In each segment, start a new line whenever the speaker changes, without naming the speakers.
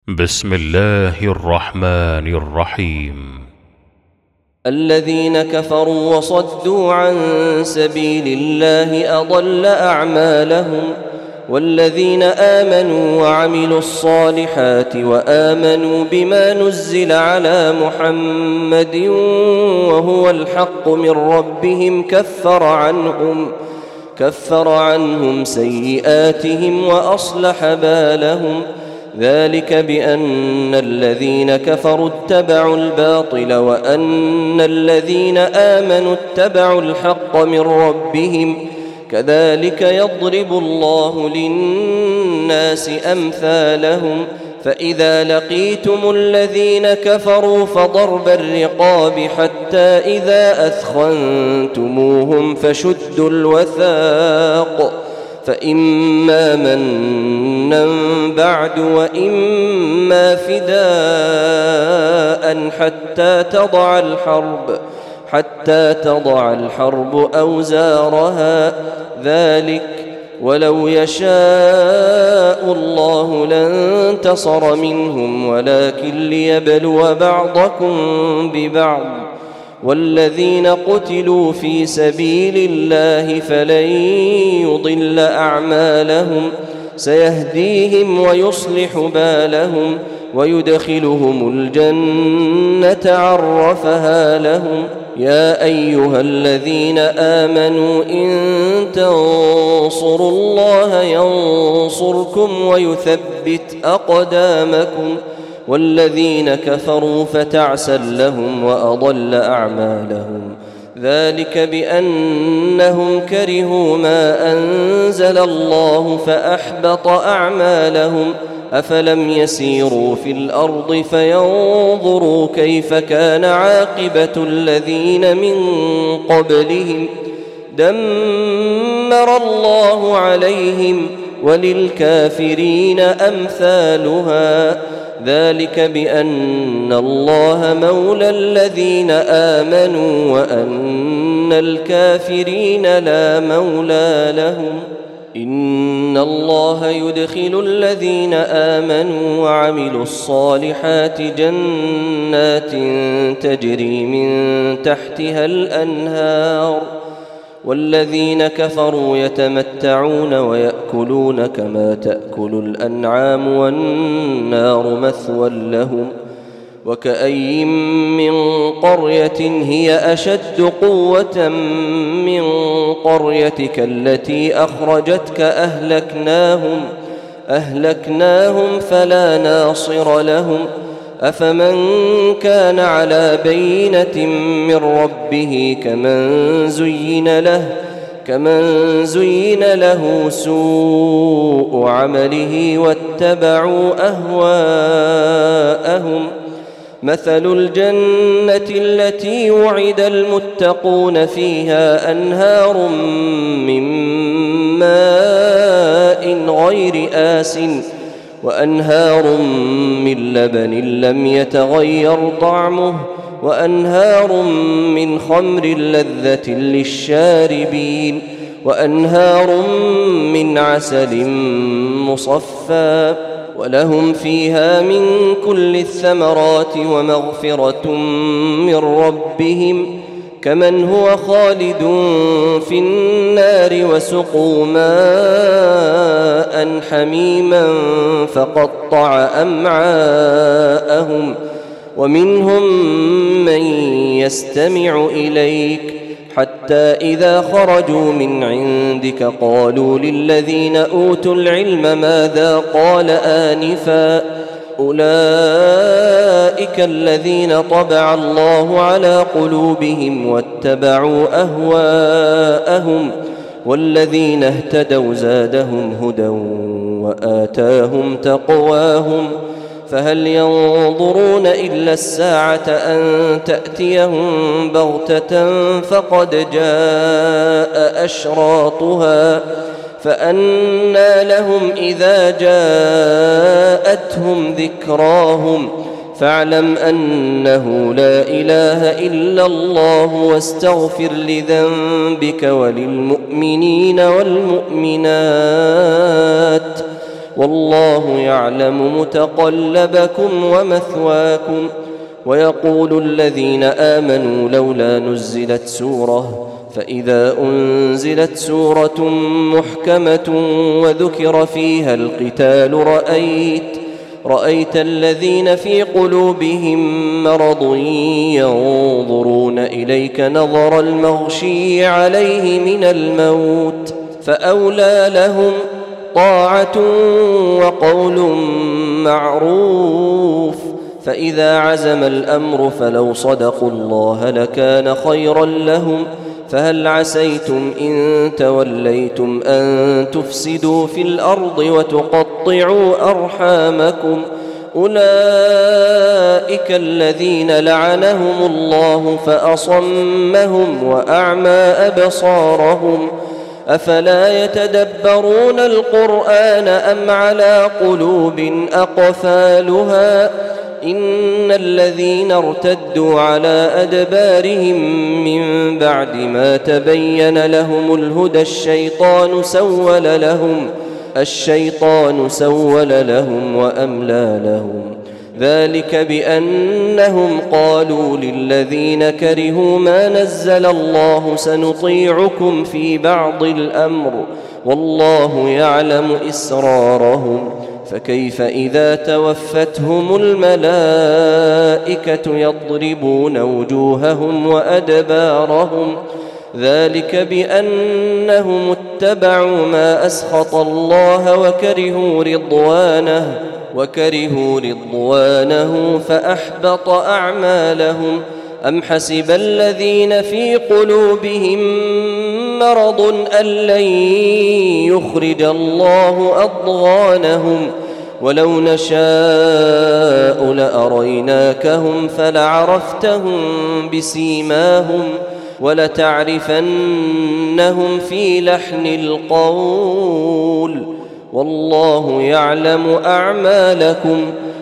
بسم الله الرحمن الرحيم.
الذين كفروا وصدوا عن سبيل الله أضل أعمالهم، والذين آمنوا وعملوا الصالحات وآمنوا بما نزل على محمد وهو الحق من ربهم كفر عنهم سيئاتهم وأصلح بالهم. ذلك بأن الذين كفروا اتبعوا الباطل وأن الذين آمنوا اتبعوا الحق من ربهم، كذلك يضرب الله للناس أمثالهم. فإذا لقيتم الذين كفروا فضرب الرقاب حتى إذا أثخنتموهم فشدوا الوثاق، فإما منا بعد وإما فداء حتى تضع الحرب أوزارها. ذلك ولو يشاء الله لانتصر منهم ولكن ليبلو بعضكم ببعض. والذين قتلوا في سبيل الله فلن يضل أعمالهم، سيهديهم ويصلح بالهم ويدخلهم الجنة عرفها لهم. يا أيها الذين آمنوا إن تنصروا الله ينصركم ويثبت أقدامكم، والذين كفروا فتعسا لهم وأضل أعمالهم. ذلك بأنهم كرهوا ما أنزل الله فأحبط أعمالهم. أفلم يسيروا في الأرض فينظروا كيف كان عاقبة الذين من قبلهم، دمر الله عليهم وللكافرين أمثالها. ذلك بأن الله مولى الذين آمنوا وأن الكافرين لا مولى لهم. إن الله يدخل الذين آمنوا وعملوا الصالحات جنات تجري من تحتها الأنهار، والذين كفروا يتمتعون ويأكلون كما تأكل الأنعام والنار مثوى لهم. وكأي من قرية هي أشد قوة من قريتك التي أخرجتك أهلكناهم فلا ناصر لهم. أفمن كان على بينة من ربه كمن زين له سوء عمله واتبعوا أهواءهم. مثل الجنة التي وعد المتقون فيها أنهار من ماء غير آسٍ وأنهار من لبن لم يتغير طعمه وأنهار من خمر لذة للشاربين وأنهار من عسل مصفى، ولهم فيها من كل الثمرات ومغفرة من ربهم، كمن هو خالد في النار وسقوا ماء حميما فقطع أمعاءهم. ومنهم من يستمع إليك حتى إذا خرجوا من عندك قالوا للذين أوتوا العلم ماذا قال آنفا، أولئك الذين طبع الله على قلوبهم واتبعوا أهواءهم، والذين اهتدوا زادهم هدى وآتاهم تقواهم. فهل ينظرون إلا الساعة أن تأتيهم بغتة فقد جاء أشراطها، فأنى لهم إذا جاءتهم ذكراهم. فاعلم أنه لا إله إلا الله واستغفر لذنبك وللمؤمنين والمؤمنات والله يعلم متقلبكم ومثواكم. ويقول الذين آمنوا لولا نزلت سورة، فإذا أنزلت سورة محكمة وذكر فيها القتال رأيت الذين في قلوبهم مرض ينظرون إليك نظر المغشي عليه من الموت، فأولى لهم طاعة وقول معروف. فإذا عزم الأمر فلو صدقوا الله لكان خيرا لهم. فهل عسيتم إن توليتم أن تفسدوا في الأرض وتقطعوا أرحامكم؟ أولئك الذين لعنهم الله فأصمهم وأعمى أبصارهم. أفلا يتدبرون القرآن أم على قلوب أقفالها؟ إن الذين ارتدوا على أدبارهم من بعد ما تبين لهم الهدى الشيطان سول لهم وأملى لهم. ذلك بأنهم قالوا للذين كرهوا ما نزل الله سنطيعكم في بعض الأمر والله يعلم إسرارهم. فكيف إذا توفتهم الملائكة يضربون وجوههم وأدبارهم؟ ذلك بأنهم اتبعوا ما أسخط الله وكرهوا رضوانه فأحبط أعمالهم. أم حسب الذين في قلوبهم مرض أن لن يخرج الله أضغانهم؟ ولو نشاء لأريناكهم فلعرفتهم بسيماهم ولتعرفنهم في لحن القول. والله يعلم أعمالكم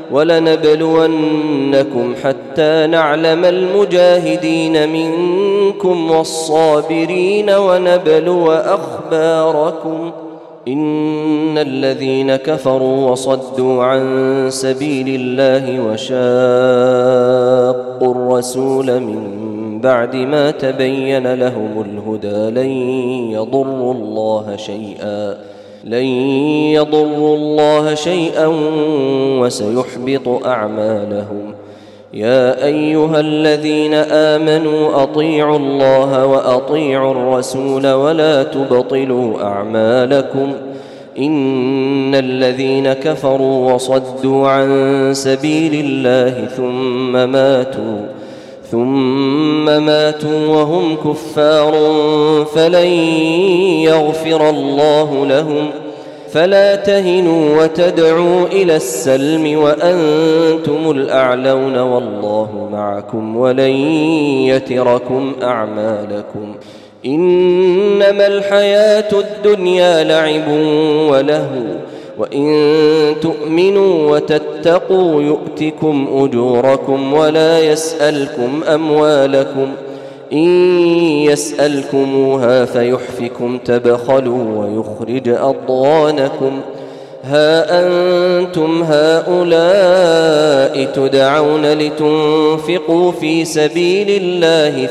ولنبلونكم حتى نعلم المجاهدين منكم والصابرين ونبلو أخباركم. إن الذين كفروا وصدوا عن سبيل الله وشاقوا الرسول من بعد ما تبين لهم الهدى لن يضروا الله شيئا وسيحبط أعمالهم. يا أيها الذين آمنوا أطيعوا الله وأطيعوا الرسول ولا تبطلوا أعمالكم. إن الذين كفروا وصدوا عن سبيل الله ثم ماتوا وهم كفار فلن يغفر الله لهم. فلا تهنوا وتدعوا إلى السلم وأنتم الأعلون والله معكم ولن يتركم أعمالكم. إنما الحياة الدنيا لعب ولهو وإن تؤمنوا وتتقوا يؤتكم أجوركم ولا يسألكم أموالكم. إن يسألكموها فيحفكم تبخلوا ويخرج أضغانكم. ها أنتم هؤلاء تدعون لتنفقوا في سبيل الله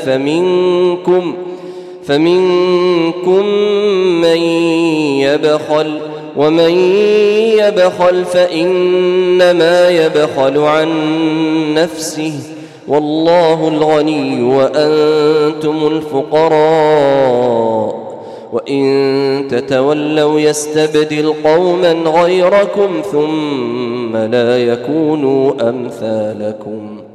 فمنكم من يبخل ومن يبخل فإنما يبخل عن نفسه والله الغني وأنتم الفقراء. وإن تتولوا يستبدل قوما غيركم ثم لا يكونوا أمثالكم.